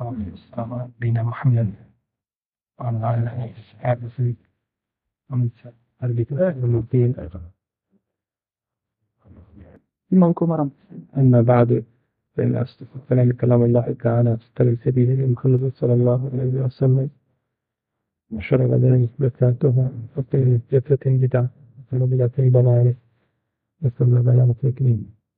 على نبينا محمد وعلى آله وصحبه ومن سار بهديه الدين. أما بعد، فإن أصدق الكلام كلام الله تعالى، خير سبيله محمد صلى الله عليه وسلم، وشر الأمور محدثاتها، وكل محدثة بدعة، وكل بدعة ضلالة، وكل ضلالة في النار.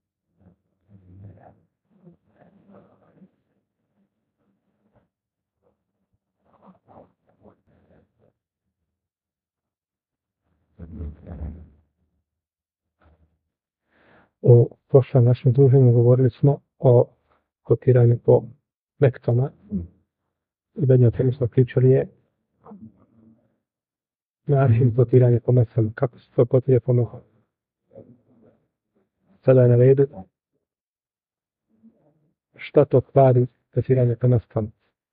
U prošlom našem druženju govorili smo o kotiranju po mektama i bednje o temi smo pričali je način kotiranja po mektama, kako se to kotira po mektama. Sada je na redu šta to kvari kotiranje po mektama.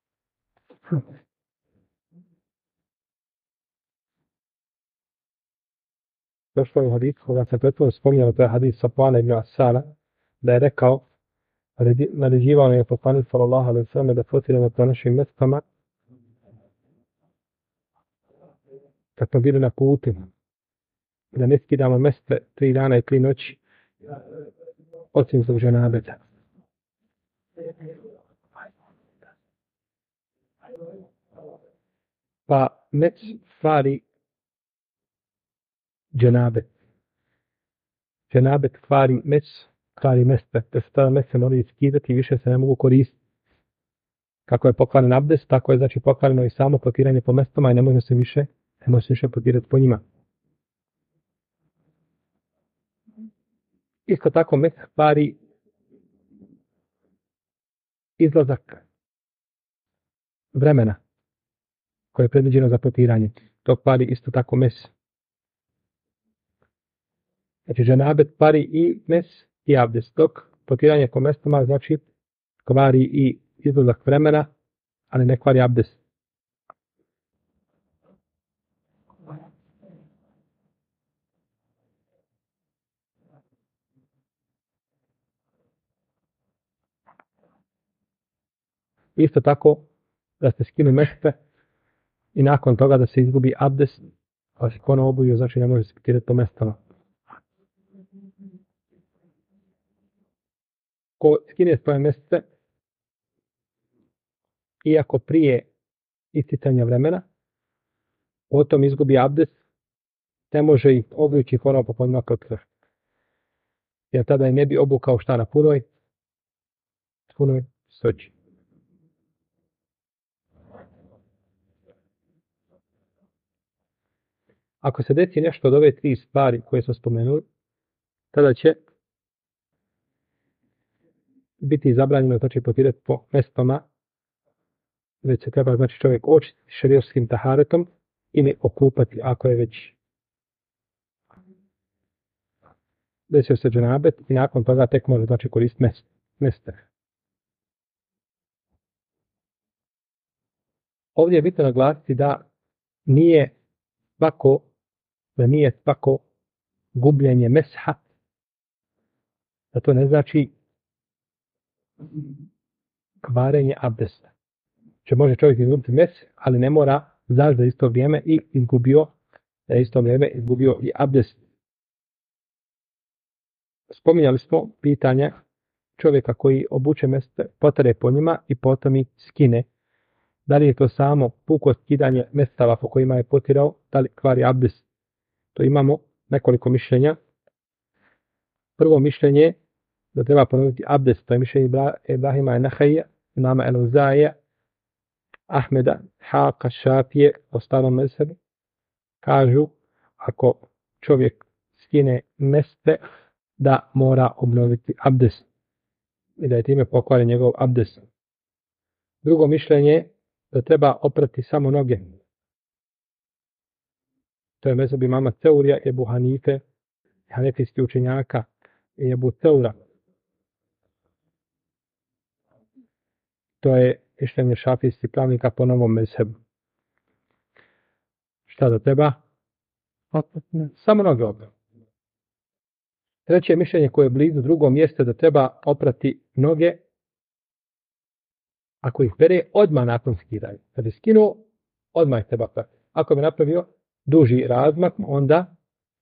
Došlo je u hadisu koga sam pretvorno spominjao, to je hadis Safvana ibn Asala, da je rekao, naređivao je poslanik sallallahu alejhi ve sellem da kotiramo po našim mestama kad smo bili na putima, da ne skidamo meste 3 dana i 3 noći osim zbog dženabeta. Pa mec kvari dženabet. Dženabet kvari mec, kvari meste, da se tada meste moraju skidati i više se ne mogu koristiti. Kako je pokvaren abdest, tako je znači pokvareno i samo potiranje po mestama i ne može se više potirati po njima. Isto tako mec kvari izlazak vremena koje je predviđeno za potiranje. To kvari isto tako mes. Znači dženabet kvari i mes i abdest, dok potiranje po mestama znači kvari i izlazak vremena, ali ne kvari abdest. Isto tako da se skinu meste i nakon toga da se izgubi abdest, pa se ponovo obuju, znači ne može se potirati po mestama. Ko skine svoje mjeste, iako prije isticanja vremena, potom izgubi abdest, ne može ih obući ponovo po poljima kotra. Jer tada je ne bi obukao šta na punoj soči. Ako se desi nešto od ove 3 stvari koje smo spomenuli, tada će biti zabranjeno znači potirati po mestama, već se treba znači čovjek očistiti šerijskim taharetom ili okupati ako je već desio se dženabet i nakon toga tek može znači koristiti meste. Ovdje je bitno naglasiti da nije svako gubljenje mesha, da to ne znači kvarenje abdesta. Če može čovjek izgubiti mes, ali ne mora znaš da isto vrijeme i izgubio i abdest. Spominjali smo pitanje čovjeka koji obuče meste, potare po njima i potom ih skine. Da li je to samo puko skidanje mestava po kojima je potirao, da li kvari abdest? To imamo nekoliko mišljenja. Prvo mišljenje je da treba ponoviti abdest, to je mišljenje Ibrahima Nahajja, imama El-Uzaija, Ahmeda, Haqa, Šafije, o starom mezhebu, kažu ako čovjek skine meste da mora obnoviti abdest i da je time pokvaren njegov abdest. Drugo mišljenje je da treba oprati samo noge. To je mezheb imama Teurija, Ebu Hanife, hanefijski učenjaka i Ebu Teura. To je mišljenje šafijskih pravnika po novom mezhebu. Šta da treba? Samo noge oprati. Treće mišljenje koje je blizu drugom jeste da treba oprati noge ako ih pere, odmah nakon skidanja. Kad je skinuo, odmah ih treba prati. Ako bi napravio duži razmak, onda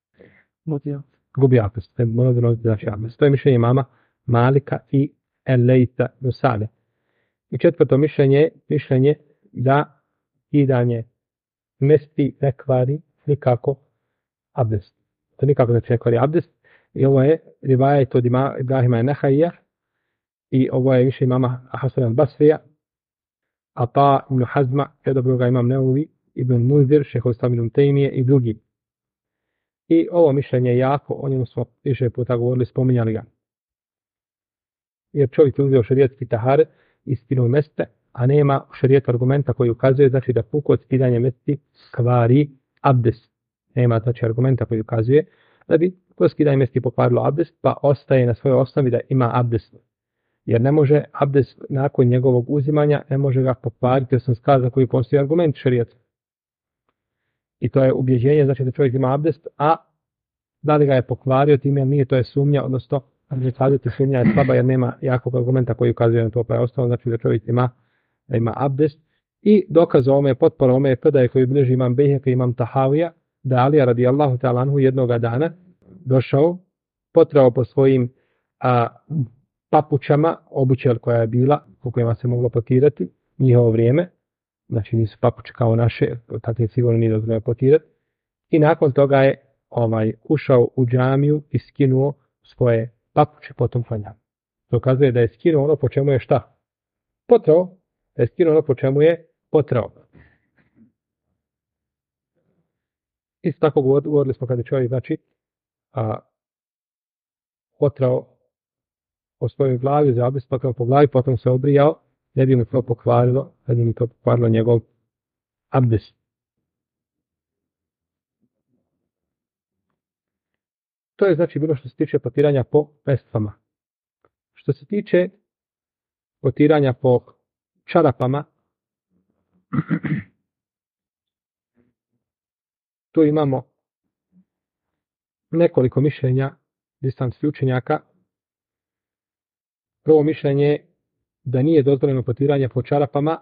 gubi abdest. Znači abdest. To je mišljenje mama Malika i Elejta Nusale. I četvrto mišljenje da skidanje mesti ne kvari nikako abdest. To nikako ne kvari abdest. I ovo je rivajet od Ibrahima Nehajija i ovo je mišljenje mama Hasan al-Basrija, Ata ibn Hazma, dobroga imam Neuvi, ibn Munzir, šehol Islam ibn Tejmije i drugi. I ovo mišljenje je jako, o njemu smo više puta govorili, spominjali ga. Jer čovjek je uzeo šerijetski taharet i skinuo meste, a nema u šerijetu argumenta koji ukazuje, znači da puko od skidanja mesti kvari abdest. Nema znači argumenta koji ukazuje da bi kod skidanja mesti pokvarilo abdest, pa ostaje na svojoj osnovi da ima abdest. Jer ne može abdest nakon njegovog uzimanja, ne može ga pokvariti, jer sam skazao koji postoji argument šerijata. I to je ubjeđenje, znači da čovjek ima abdest, a da li ga je pokvario time, nije, to je sumnja, odnosno kazati sumnja je slaba jer nema jakog argumenta koji ukazuje na to, pa je ostalo, znači da čovjek ima abdest. I dokaz ovome, potpora ovome je predaje koji bliži imam Bejheka i imam Tahavija, da Alija radijallahu ta'ala anhu jednoga dana došao, potrao po svojim papučama, obućel koja je bila, u kojima se moglo potirati, njihovo vrijeme, znači nisu papuče kao naše, tako je sigurno nije dozvoljeno potirati. I nakon toga je ušao u džamiju i skinuo svoje papuče, potom klanjao. To ukazuje da je skinuo ono po čemu je šta? Potrao. Da je skinuo ono po čemu je potrao. Isto tako govorili smo kada je čovjek, znači, potrao o svojoj glavi, za abdest, potrao po glavi, potom se obrijao, ne bi mu to pokvarilo, njegov abdest. To je znači bilo što se tiče potiranja po pestvama. Što se tiče potiranja po čarapama, tu imamo nekoliko mišljenja islamskih učenjaka. Prvo mišljenje je da nije dozvoljeno potiranje po čarapama,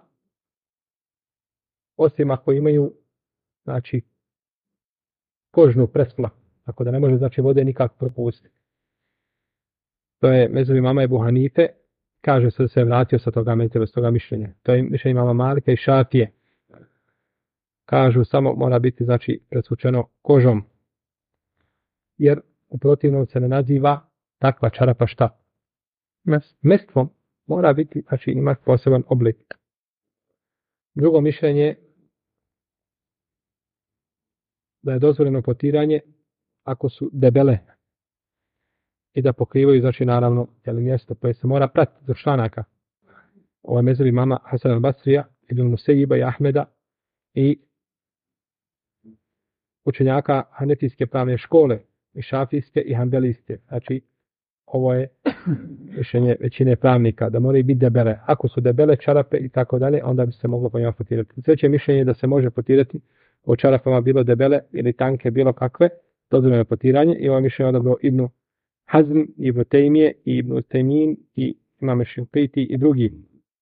osim ako imaju, znači, kožnu presflaku, tako da ne može, znači, vode nikako propustiti. To je mezheb imama Ebu Hanife, kaže se da se vratio sa toga mišljenja. To je mišljenje imama Malika i Šafije. Kažu samo mora biti, znači, presvučeno kožom, jer u protivnom se ne naziva takva čarapa šta? Mestvom. Mora biti, znači, ima poseban oblik. Drugo mišljenje da je dozvoljeno potiranje ako su debele i da pokrivaju, znači, naravno, mjesto koje se mora pratiti do članaka. Ovo je mezheb imama Hasan al-Basrija, Ibn Musejiba i Ahmeda i učenjaka hanefijske pravne škole, i šafijske i hanbelijske. Znači, ovo je mišljenje većine pravnika, da moraju biti debele. Ako su debele čarape i tako dalje, onda bi se moglo po njima potirati. Treće mišljenje je da se može potirati o čarapama bilo debele ili tanke, bilo kakve, dozvoljeno potiranje. I ovo mišljenje je odabrao Ibn Hazm, Ibn Tejmije, i Ibn Tejmin, i Imam Šinqiti i drugi.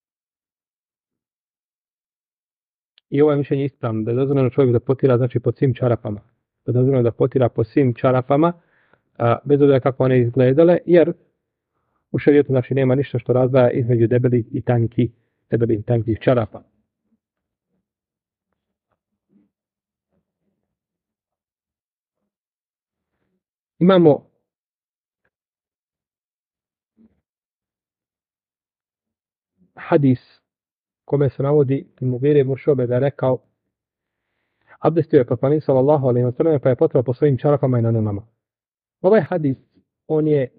I ovo je mišljenje ispravno, da je dozvoljeno čovjek da potira, znači, po svim čarapama. Da je dozvoljeno da potira po svim čarapama, bez obzira kako one izgledale, jer u šerijetu, znači, nema ništa što razdvaja između debelih i tankih čarapa. Imamo hadis kome se navodi Mugire ibn Šube da je rekao: abdestio je poslanik sallallahu alejhi ve sellem, pa je potrao po svojim čarapama i na nogama. Ovaj hadis, on je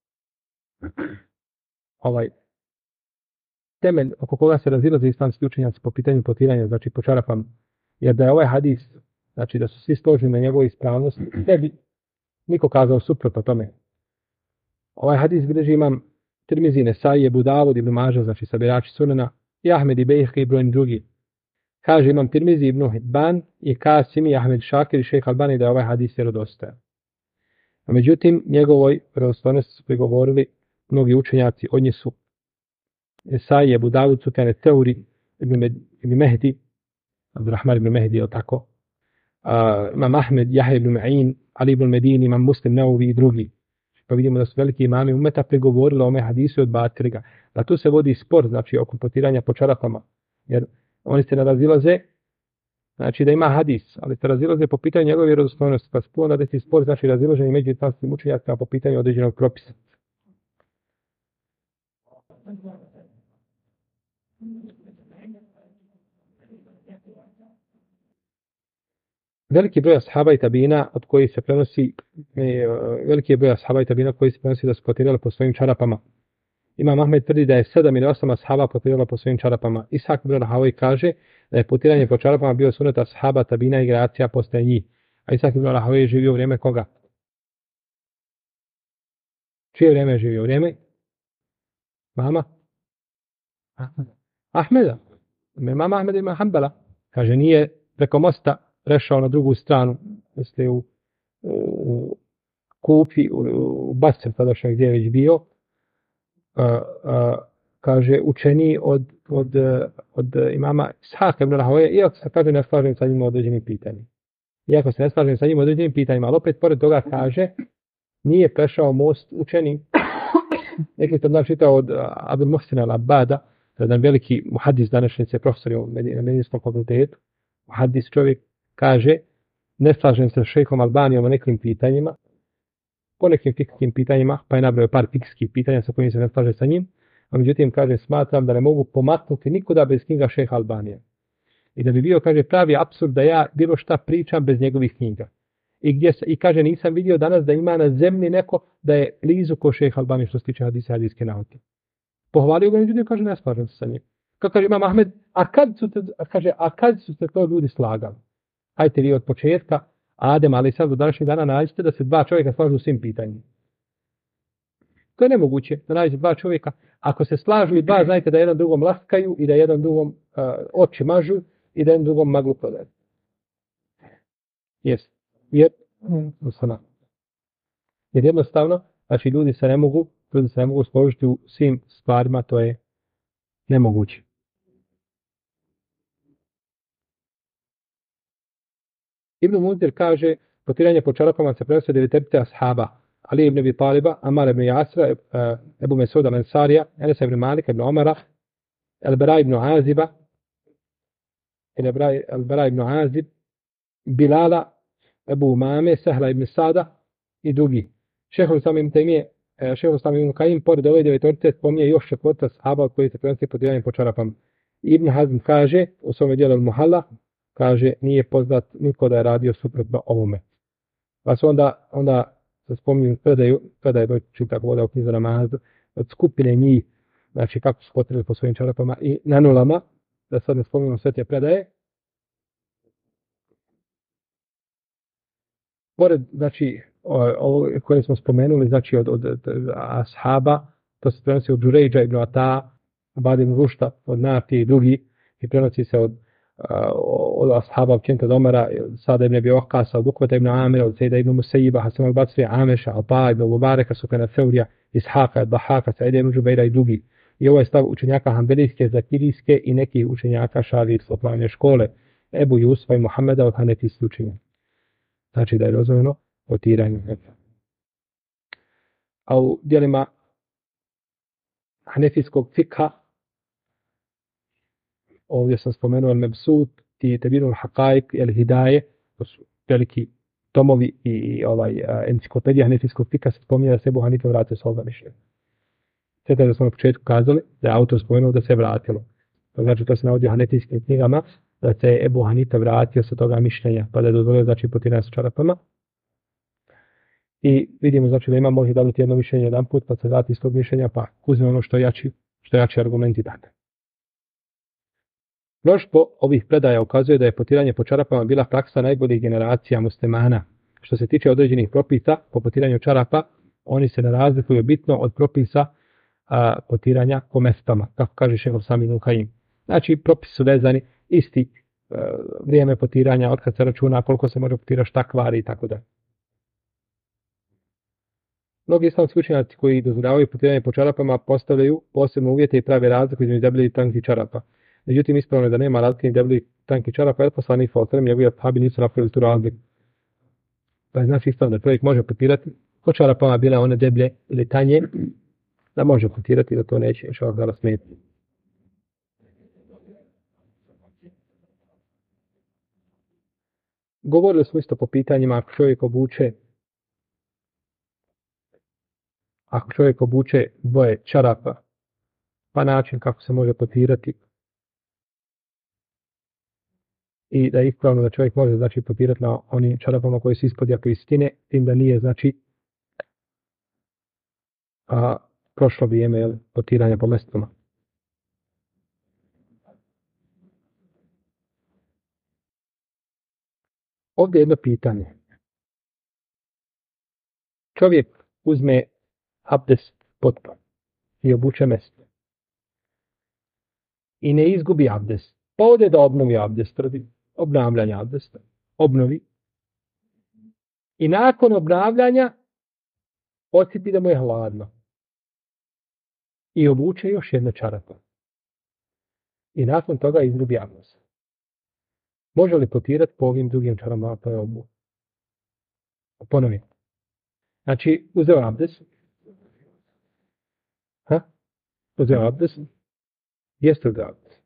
temelj oko koga se razilaze islamski učenjaci po pitanju potiranja, znači po čarapama. Jer da je ovaj hadis, znači da su svi složni na njegovoj ispravnosti, ne bi niko kazao suprotno tome. Ovaj hadis bilježi imam Tirmizi, Nesai, Ebu Davud, Ibn Maža, znači sabirači sunena, i Ahmed i Bejhek i brojni drugi. Kaže imam Tirmizi, Ibn Hibban i Kasimi, Ahmed Šakir i Šejh Albani da je ovaj hadis vjerodostojan. A međutim, njegovoj vjerodostojnosti su prigovorili mnogi učenjaci, od njih su Esai, Ebu Davud, Sufjan Teuri, Ibn Mehdi, Abdurrahman ibn Mehdi, je tako? Imam Ahmed, Jahja ibn Ma'in, Ali ibn Medini, Imam Muslim, Neovi i drugi. Pa vidimo da su veliki imami umeta pregovorili o ome hadisu i odbacili ga. Da tu se vodi spor, znači oko potiranja po čarapama. Jer oni se ne razilaze, znači da ima hadis, ali se razilaze po pitanju njegove vjerodostojnosti. Pa sporo da desi spor, znači razilaženje među islamskim učenjacima po pitanju određenog propisa. Veliki broj ashaba i tabina od kojih se prenosi da su potirali po svojim čarapama. Imam Ahmed tvrdi da je 7 ili 8 ashaba potiralo po svojim čarapama. Ishak ibn Rahavoj kaže da je potiranje po čarapama bio sunet ashaba, tabina i generacija posle njih. A Ishak ibn Rahavoj je živio u vrijeme koga? Čije vrijeme je živio? Vrijeme? Mama? Ahmeda. Mama Ahmed ima Hanbala. Kaže nije preko mosta rešao na drugu stranu, jeste u Kufi, u Basri, tadašnjeg gdje je već bio, kaže učeniji od imama Ishaka ibn Rahoveja, iako se kaže ne slažem sa njim određenim pitanjima. Ali opet pored toga kaže nije prešao most učeni. Neki to znači čitao od Abdul Muhsina al-Abada, jedan veliki muhadis današnjice, profesor na Medicinskom fakultetu. Muhadis čovjek kaže ne slažem se s šejhom Albanijom o nekim pitanjima, po nekim fikskim pitanjima, pa je nabrojao par fikskih pitanja sa kojim se ne slaže sa njim, a međutim kaže smatram da ne mogu pomaknuti nikuda bez knjiga šejha Albanije. I da bi bio, kaže, pravi apsurd da ja bilo šta pričam bez njegovih knjiga. I kaže nisam vidio danas da ima na zemlji neko da je blizu ko šejh Albanije što se tiče hadijske nauke. Pohvalio ga, međutim kaže ne slažem se sa njim. Kako kaže Imam Ahmed, a kad su se to ljudi slagali? Hajte vi od početka Adem, ali sad do današnjeg dana nađete da se dva čovjeka slažu u svim pitanjima. To je nemoguće da nađete dva čovjeka. Ako se slažu i dva, znajte da jedan drugom laskaju i da jedan drugom oči mažu i da jedan drugom maglu prodaju. Jer jednostavno, znači ljudi se ne mogu složiti u svim stvarima, to je nemoguće. Ibn Munzir kaže, potiranje po čarapama se prenosi 9 ashaba, Ali ibn Abi Taliba, Amar ibn Jasra, Ebu Mesuda al-Ansarija, Enes ibn Malika ibn Omara, Al-Bara ibn Azib, Bilala, Ebu Umame, Sehla ibn Sada i drugi. Šehol Islam ibn Kajim, pored ove 9 spominje još 4 ashaba od koji se prenosi potiranje po čarapama. Ibn Hazm kaže, u svome dijelu Al-Muhalla, kaže, nije poznat niko da je radio suprotno ovome. Pa su onda se spominju predaje doći kako voda u knjizu namazu, od skupine njih, znači kako su potirali po svojim čarapama i na nulama, da sad ne spominjamo sve te predaje. Pored, znači, ovo koje smo spomenuli, znači od ashaba, to se prenosi od Đurejđa ibn Ata, Abad ibn Rušta, od Nafi i drugi, i prenosi se od ashaba općenito od Omara, Sada ibn Abi Waqqasa, od Ukvata ibn Amira, od Sejda ibn Musayiba, Hasan al-Basri, Ameša, Ata ibn Mubareka, Sufjana Theurija, Ishaka, Dahaka, Sa'ida ibn Džubeira i drugi. I ovo je stav učenjaka Hanbelijske, Zakirijske i nekih učenjaka Šarijske pravne škole, Ebu Jusfa i Muhameda od Hanefijskih učenjaka. Znači da je dozvoljeno potiranje. A u dijelima Hanefijskog fikha, ovdje sam spomenuo Al-Mebsut, Tebirul Haqaiq, El-Hidaje, to su veliki tomovi i enciklopedija Hanefijskog fikha se spominje da se Ebu Hanife vratio s ovoga mišljenja. Sve da smo na početku kazali da je autor spomenuo da se vratilo. Znači to se navodi u Hanefijskim knjigama, da se Ebu Hanife vratio sa toga mišljenja, pa da je dozvolio znači potiranje sa čarapama. I vidimo znači da ima može dati jedno mišljenje jedan put, pa se vrati iz tog mišljenja, pa uzme ono što je jači argumenti date. Mnoštvo ovih predaja ukazuje da je potiranje po čarapama bila praksa najboljih generacija muslimana. Što se tiče određenih propisa po potiranju čarapa, oni se ne razlikuju bitno od propisa potiranja po mestama, kako kaže šejh Ibn Kajim. Znači, propisi su vezani isti, vrijeme potiranja, otkad se računa, koliko se može potirati, šta kvari i tako da. Mnogi islamski učenjaci koji dozvoljavaju potiranje po čarapama postavljaju posebne uvjete i prave razliku između debljih i tankih čarapa. Međutim, ispravno je da nema razlike između debljih i tankih čarapa, jer poslanik sallallahu alejhi ve sellem i njegovi ashabi nisu napravili tu razliku. Pa je znači ispravno da čovjek može potirati po čarapama, bile one deblje ili tanje, da može potirati, da to neće inšallah smetiti. Govorili smo isto po pitanjima ako čovjek obuče dvoje čarapa, pa način kako se može potirati i da je ispravno da čovjek može znači potirati na onim čarapama koji su ispod jako istine, tim da nije znači prošlo vrijeme potiranja po mestama. Ovdje je jedno pitanje. Čovjek uzme abdest potpuno i obuče mesto i ne izgubi abdest, pa ode da obnovi abdest radi obnavljanja abdesta, obnovi i nakon obnavljanja osjeti da mu je hladno i obuče još jedno čarape i nakon toga izgubi abdest. Može li potirati po ovim drugim čarapama pa je obu? Ponovim. Znači, uzeo abdest. Uzeo abdest. Jeste uzeo abdest.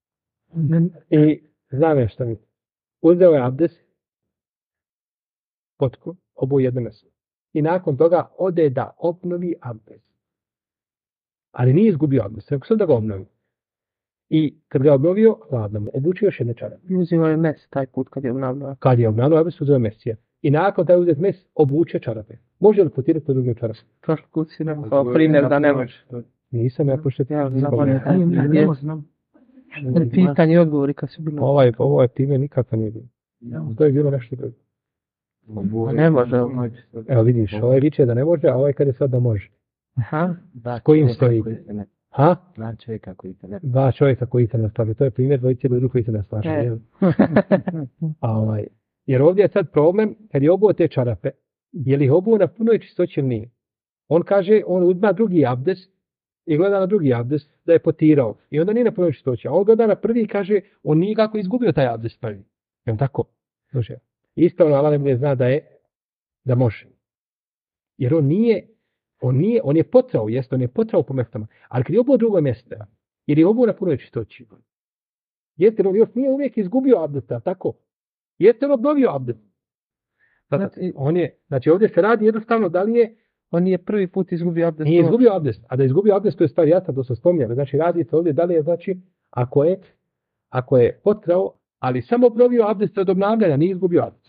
I znam što mi. Uzeo je abdest. Potku. Obu jedno mjesto. I nakon toga ode da obnovi abdest. Ali nije izgubio abdest. Nego sam da ga obnovi. I kad ga obnovio, hladno mu. Obučio još jedne čarape. Uzimao je mes taj put kad je obnavljao. Kad je obnavljao abdest, uzeo mesija. I nakon taj uzet mes, obuče čarape. Može li potirati po drugim čarape? Prošli put si nam kao primjer da ne može. Nisam ja pošto Ja znam. Pitanje i odgovori kad su bilo. Ovo je time nikakva nije bilo. To je bilo nešto drugo. Ne može. Evo vidiš, ovaj viče da ne može, a ovaj kad je sad da može. Aha. Kojim stoji? Ha? Dva čovjeka koji se ne... Dva čovjeka koji se ne slaže. To je primjer dvojice ljudi koji se ne slaže. Jer ovdje je sad problem, kad je obuo te čarape, je li obuo na punoj čistoći ili nije? On kaže, on uzma drugi abdest i gleda na drugi abdest da je potirao. I onda nije na punoj čistoći. A on gleda na prvi i kaže, on nije kako izgubio taj abdest prvi. Je tako? Može. Ispravno Allah ne zna da može. Jer on je potrao, on je potrao po mjestama. Ali kad je obuo drugo mjesto, jer je obuo na punoj čistoći. Jeste, on još nije uvijek izgubio abdest, tako? Jeste li obnovio abdest? Znači ovdje se radi jednostavno da li je... On je prvi put izgubio abdest. Nije izgubio abdest, a da je izgubio abdest to je stvar jasna, to se spominjali. Znači radi se ovdje da li je, znači, ako je potrao, ali samo obnovio abdest od obnavljanja, nije izgubio abdest.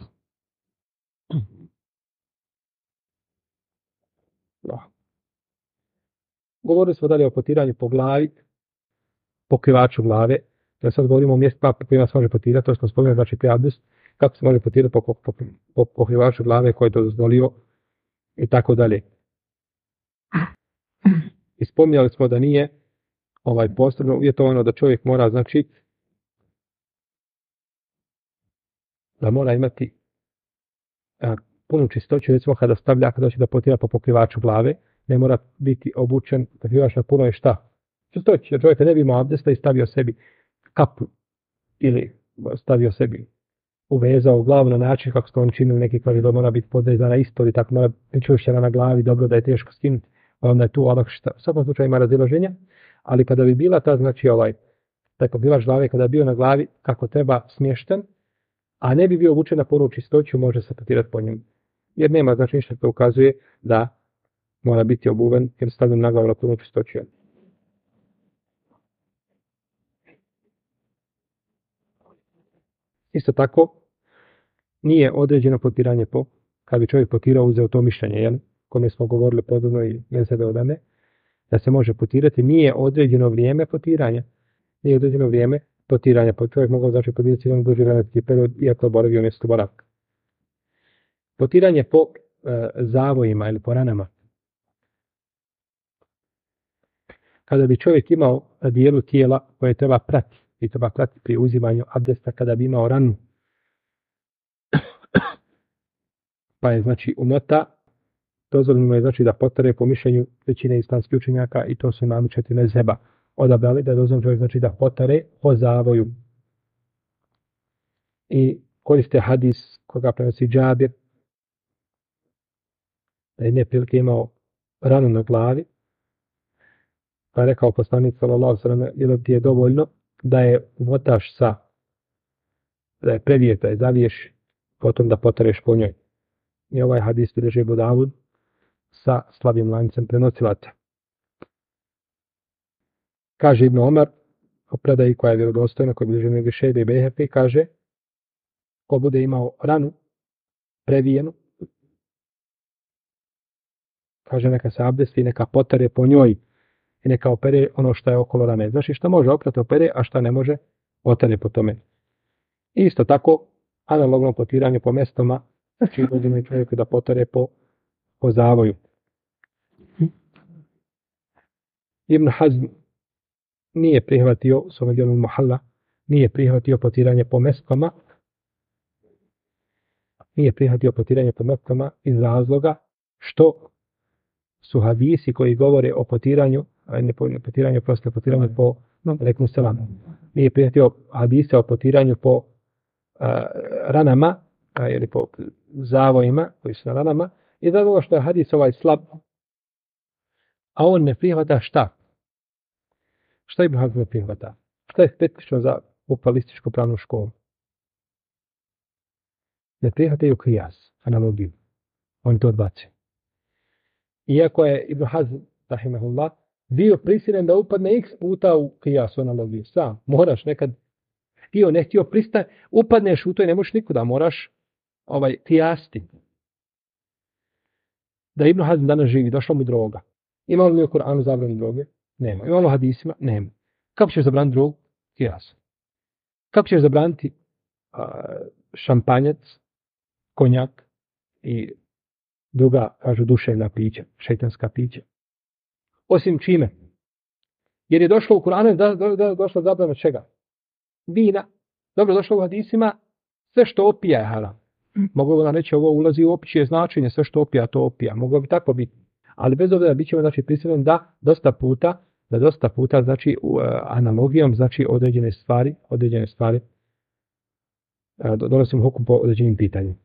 No. Govorili smo dalje o potiranju po glavi, pokrivaču glave. Da sad govorimo o mjestima po kojima se može potirati, to smo spomenuli, znači pri abdest, kako se može potirati po pokrivaču glave koji je to dozvolio i tako dalje. I spominjali smo da nije posebno uvjetovano da čovjek mora, znači, da mora imati punu čistoću, recimo kada hoće da potira po pokrivaču glave, ne mora biti obučen, pokrivač na puno je šta? Čistoći, jer čovjek ne bi imao abdesta i stavio sebi kapu ili stavio sebi uvezao glavu na način kako ste on činili neki kvari da mora biti podrezana ispod i tako mora pričušćena na glavi, dobro da je teško skinuti, onda je tu olakšta. U svakom slučaju ima razilaženja, ali kada bi bila ta, znači taj pokrivač glave, kada bi bio na glavi kako treba smješten, a ne bi bio obučen na punu čistoću, može se potirati po njemu. Jer nema, znači ništa to ukazuje da mora biti obuven jer stavljam na glavu na punu čistoću. Isto tako, nije određeno potiranje kad bi čovjek potirao, uzeo to mišljenje, kome smo govorili podobno i sebe odane, da se može potirati, nije određeno vrijeme potiranja. Nije određeno vrijeme potiranja, pa čovjek mogao znači potirati jedan duži vremenski period, iako boravio mjesto boravka. Potiranje po zavojima ili po ranama. Kada bi čovjek imao dijelu tijela koje treba pratiti, i treba pratiti pri uzimanju abdesta kada bi imao ranu, pa je znači umota dozvoljeno je znači da potare po mišljenju većine islamskih učenjaka i to su imami 4 mezheba odabrali da je dozvoljeno čovjek znači da potare po zavoju. I koriste hadis koga prenosi Džabir da je jedne prilike imao ranu na glavi pa je rekao poslanik sallallahu alejhi ve sellem je ti je dovoljno da je umotaš da je previješ, da je zaviješ potom da potareš po njoj. I ovaj hadis bilježi Abu Davud sa slabim lancem prenosilaca. Kaže Ibn Omar, o predaji koja je vjerodostojna, koja bilježi Ibn Šejbe i Bejheqi, kaže, ko bude imao ranu previjenu, kaže neka se abdesti, neka potare po njoj i neka opere ono što je okolo rane. Znači što može oprati opere, a što ne može potare po tome. I isto tako, analogno potiranje po mestoma, znači dozvoljeno je čovjeku da potare po zavoju. Ibn Hazm nije prihvatio, u svom djelu Muhalla, nije prihvatio potiranje po mestoma, iz razloga što su hadisi koji govore o potiranju, potiranju po reknu selam. Nije prihvatio hadise o potiranju po ranama, ili po zavojima koji su na ranama, i zato što je hadis ovaj slab, a on ne prihvata šta? Šta Ibn Hazm ne prihvata? Šta je specifično za upalističku pravnu školu? Ne prihvataju kijas, analogiju. Oni to odbace. Iako je Ibn Hazm, rahimahullah, bio prisiljen da upadne x puta u kijas, analogiju. Sam, moraš nekad, htio, ne htio, upadneš u to i ne možeš nikuda, moraš kijasti. Da Ibn Hazm danas živi, došla mu droga. Ima li u Kur'anu zabranu droge? Nema. Ima li u hadisima? Nema. Kako ćeš zabraniti drogu? Kijas. Kako ćeš zabraniti šampanjac, konjak i druga, kažu, duševna pića, šejtanska pića? Osim čime? Jer je došlo u Kur'anu, došlo zabrana čega? Vina. Dobro, došlo u hadisima, sve što opija je haram. Mogu vam reći, ovo ulazi u opće značenje, sve što opija, to opija. Moglo bi tako biti. Ali bez obzira bit ćemo, znači, prisiljeni da dosta puta, znači, analogijom, znači, određene stvari, donosimo hukum po određenim pitanjima.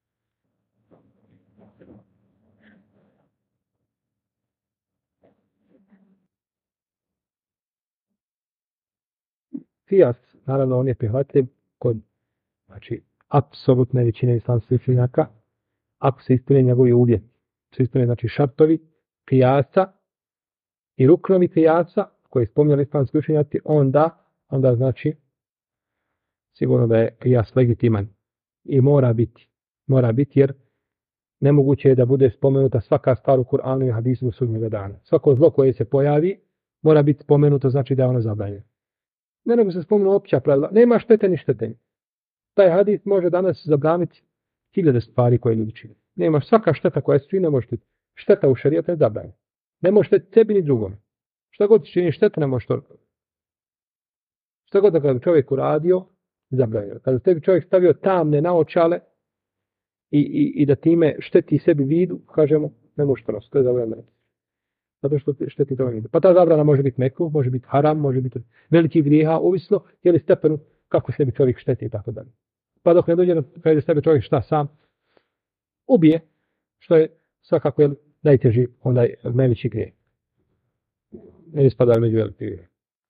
Kijas, naravno, on je prihvatljiv kod, znači, apsolutne većine islamskih učenjaka, ako se ispune njegovi uvjeti, se ispune, znači, šartovi kijasa i ruknovi kijasa, koji spominjali islamski učenjaci, onda, znači, sigurno da je kijas legitiman i mora biti, jer nemoguće je da bude spomenuta svaka stvar u Kur'anu i hadisu do sudnjega dana. Svako zlo koje se pojavi, mora biti spomenuto, znači da je ono zabranjeno. Ne nego se spomenu opća pravila, nema štete ni štetenja. Taj hadis može danas zabraniti 1000 stvari koje ljudi čine. Nema svaka šteta koja se čini, ne može šteti. Šteta u šerijatu je zabranjena. Ne može šteti sebi ni drugom. Šta god čini šteta, ne može to. Šta god da kada čovjek uradio, zabranjeno. Kada tebi čovjek stavio tamne naočale i da time šteti sebi vidu, kažemo, ne može to nositi. To je zabranjeno. Zato što šteti to vidu. Pa ta zabrana može biti mekruh, može biti haram, može biti veliki grijeha, ovisno je li stepenu kako sebi čovjek šteti i tako dalje. Pa dok ne dođe na kada sebi čovjek šta sam ubije, što je svakako najteži, onda je najveći grijeh. Ne ispada među veliki grijeh.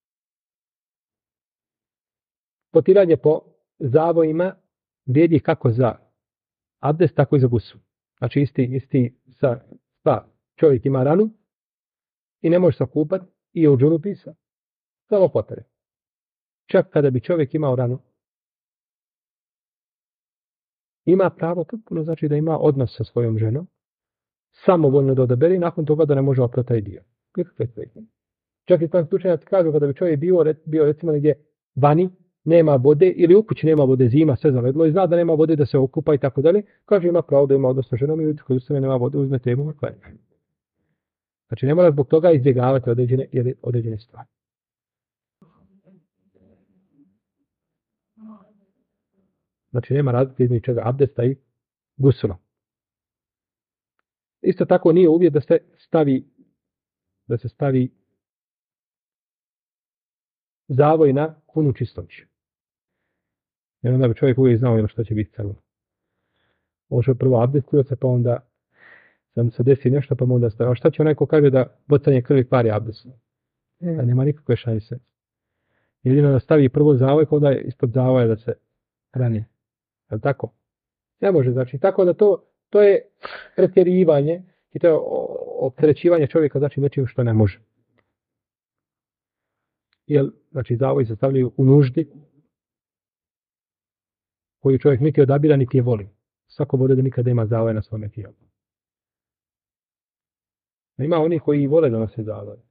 Potiranje po zavojima vrijedi kako za abdest, tako i za gusu. Znači isti sa čovjek ima ranu i ne može se okupati i je u džunubi samo potare. Čak kada bi čovjek imao ranu, ima pravo potpuno, znači da ima odnos sa svojom ženom, samovoljno da odabere i nakon toga da ne može oprati taj dio. Nikakve smetnje. Čak i tam slučajac kažu kada bi čovjek bio recimo negdje vani, nema vode ili u kući nema vode, zima sve zavedlo i zna da nema vode da se okupa i tako dalje, kaže ima pravo da ima odnos sa ženom i kad ustane nema vode, uzme temu i klanja. Znači ne mora zbog toga izbjegavati određene stvari. Znači nema razlike između čega abdesta i gusula. Isto tako nije uvjet da se stavi zavoj na punu čistoću. Jer onda bi čovjek uvijek znao što će biti crno. Može prvo abdestio se, pa onda se desi nešto, pa mu onda stavi. A šta će onaj ko kaže da bocanje krvi kvari abdest? Da nema nikakve šanse. Jedino da stavi prvo zavoj, pa onda ispod zavoja da se hrani. Je li tako? Ne može, znači. Tako da to je pretjerivanje i to je opterećivanje čovjeka, znači nečim što ne može. Jer, znači, zavoj se stavljaju u nuždi koju čovjek niti odabira, niti je voli. Svako voli da nikada ima zavoje na svome tijelu. Ima oni koji vole da nose zavoje.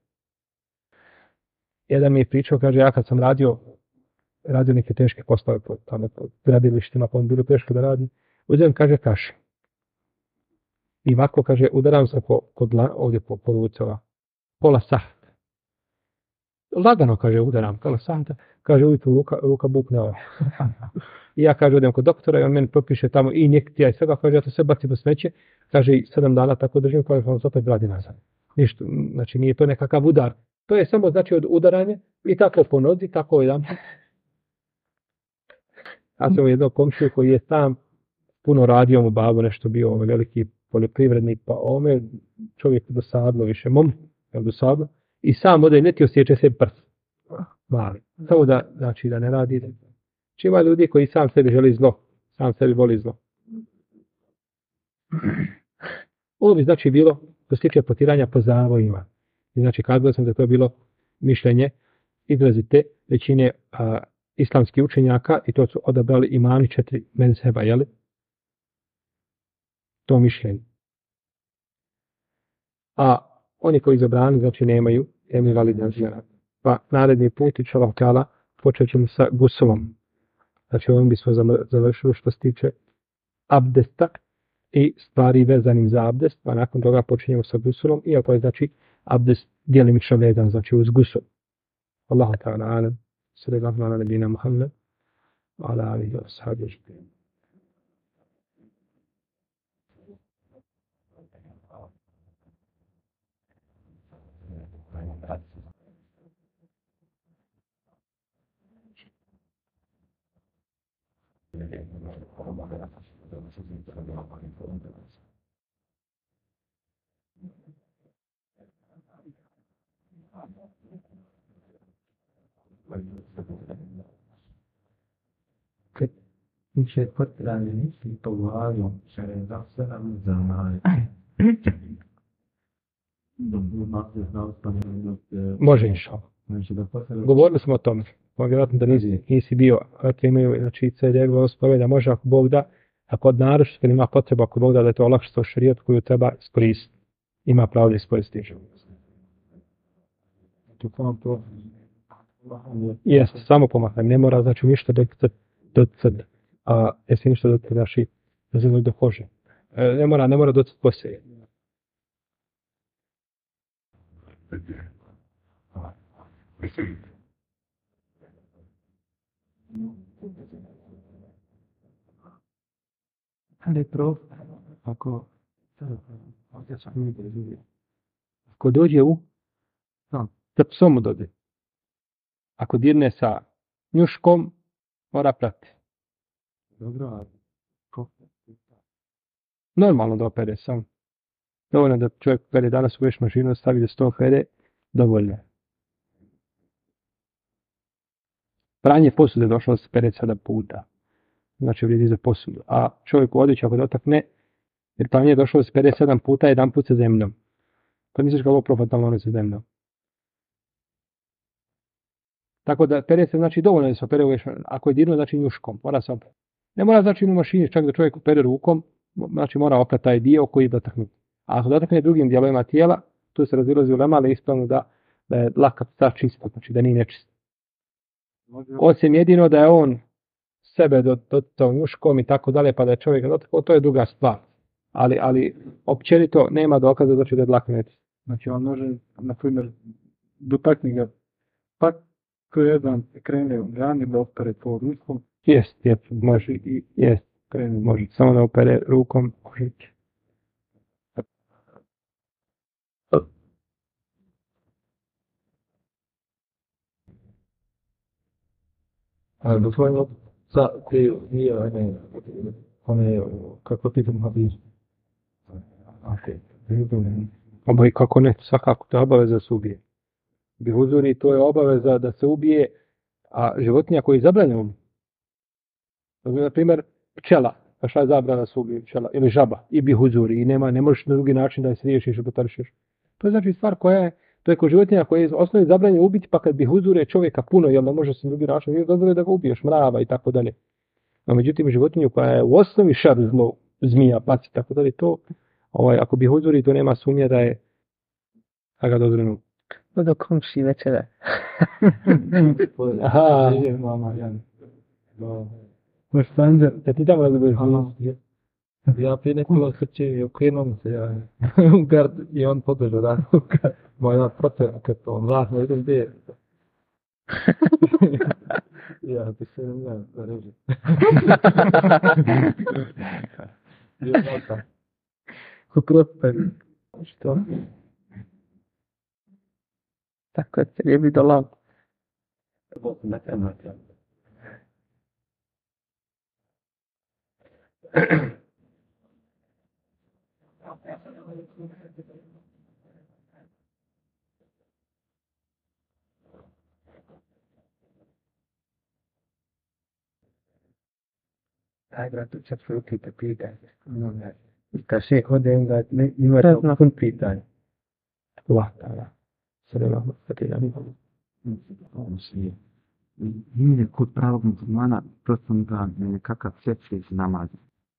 Jedan mi je pričao, kaže, ja kad sam radio neke teške poslove po gradilištima, pa on bilo teško da radim, uzem, kaže, kaše. I ovako, kaže, udaram se ovdje po rucova. Pola sahta. Lagano, kaže, udaram pola sahta. Kaže, ujutru ruka bukne ovo. I ja, kaže, odem kod doktora i on meni propiše tamo i injekcija i svega. Kaže, ja to sve bacim u smeće. Kaže, 7 dana tako držim, kaže, on se opet radi nazad. Ništa, znači nije to nekakav udar. To je samo, znači, od udaranja i tako po nozi, tako jedan. Ja sam jednog komšiju koji je tam puno radio mu babu, nešto bio veliki poljoprivrednik, pa ome čovjek dosadlo više, dosadlo, i sam ode neti osjeća se prst. Mali. Samo da, znači, da ne radi. Znači ima ljudi koji sam sebi želi zlo, sam sebi voli zlo. Ovo bi znači bilo što se tiče potiranja po zavojima. I znači kazao sam da to je bilo mišljenje izrazite većine islamskih učenjaka i to su odabrali imami 4 mezheba, jeli? To mišljenje. A oni koji zabrani, znači nemaju validan argument. Pa naredni put, inšallah ta'ala, počet ćemo sa guslom. Znači ovim bismo završili što se tiče abdesta i stvari vezanim za abdest, pa nakon toga počinjemo sa guslom, iako je znači abdest djelimično vezan, znači uz gusl. Allahu ta'ala alam, sallallahu ala nabina Muhammed, ala alihi wa sahbihi. Che potrani si trovano se da sera zamai. Može, inšallah. Govorili smo o tome. Vjerojatno da nisi bio, ako imaju, znači, CD-ove spoveda, može ako Bog da, ako naručite ima potreba, ako Bog da je to olakšica u šarijetu koju treba iskoristiti. Ima pravo da iskoristiti. Jeste, samo pomahaj, ne mora znači ništa do crda. A jesi ništa do crda do kože. Ne mora do crda poslije. Ali prof, ako dođe sa psom mu dođe. Ako dirne sa njuškom, mora prati. Dobro, normalno da opere sam. Dovoljno da čovjek pere danas u veš mašinu, stavi da se to opere, dovoljno. Pranje posude došlo da se pere 7 puta. Znači vrijedi za posudu. A čovjek u odjeći ako dotakne, jer pranje je došlo da se pere 7 puta, jedan put sa zemljom. Pa misliš kako profatalno ono sa zemljom. Tako da pere se znači dovoljno da se opere u veš mašinu. Ako je dirno, znači njuškom, mora se opere. Ne mora znači u mašini, čak da čovjek opere rukom, znači mora oprati taj dio koji je dotaknut. A ako dotakne drugim dijelovima tijela, tu se razilazi ulema, ali ispravno da je lakat ta čista, znači da nije nečist. Osim jedino da je on sebe dotakao njuškom i tako dalje, pa da je čovjek dotakao, to je druga stvar. Ali općenito nema dokaza znači da je dlak nečist. Znači on može, na primjer, dotakni ga, pa ko jedan krene u grani da opere to rukom. Jest, može. Jest, može. Samo da opere rukom. Dozvoljeno za te nije one kako pitam hadis. Oboji kako ne, svakako, to je obaveza da se ubije. Bihuzuri, to je obaveza da se ubije, a životinja koji je zabranjena. Na primjer, pčela, pa šta je zabrana da se ubije pčela, ili žaba, i bihuzuri, i ne možeš na drugi način da je sriješiš i potršiš. To je znači stvar koja je, to je ko životinja koja je osnovi zabranjena ubiti, pa kad bihuzure čovjeka puno, jel ne može se na drugi način, je dozvoljeno da ga ubiješ, mrava i tako dalje. No, međutim, životinju koja je u osnovi šar zlo, zmija, paci, tako dalje, to, ako bihuzuri, to nema sumnje da je, ga dozvoljeno. Do komši večera. Aha. Možeš sanđer. Ja ti tamo razgovoriš? Ja prije nekoga srče i okrenuo mi se, ja u gard i on podržao da moja protera kad to mlahno idem gdje. Ja ti se ne da reži. Bio mlaka. Ko proper. Što? Tako je, treba do lav. Taj brat, sad svoju pita pitanje. Kad še hode, onda ima to pun pitanje. Vatala. Srema, Nije kod pravog muslimana, prosto mi da nekakav sjeći namaz.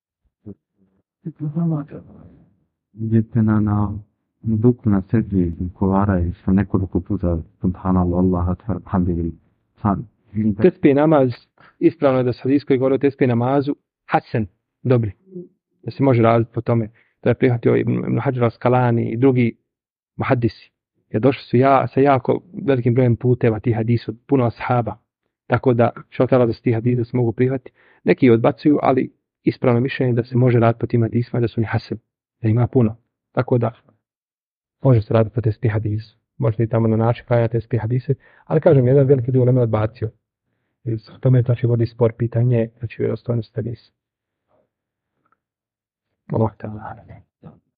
Idete na duku na sebi kovaraju sa nekoliko puta subhanallah, Allah, alhamdulillah. Tesbih namaz, ispravno je da se hadis koji govori o tesbih namazu, hasan, dobri. Da se može raditi po tome. Da je prihvatio Ibn Hajar al-Asqalani i drugi muhaddisi. Jer došli su sa jako velikim brojem puteva tih hadisa, puno ashaba. Tako da šaltala da se tih hadisa se mogu prihvatiti. Neki odbacuju, ali ispravno mišljenje da se može raditi po tim hadisima, da su oni hasan, da ima puno. Tako da može se raditi po tesbih hadisu. Možete i tamo na način kajati tesbih hadise, ali kažem, jedan veliki dio uleme odbacio. I s tome znači vodi spor pitanje, znači vjerostojnost hadisa. Allah ta'ala.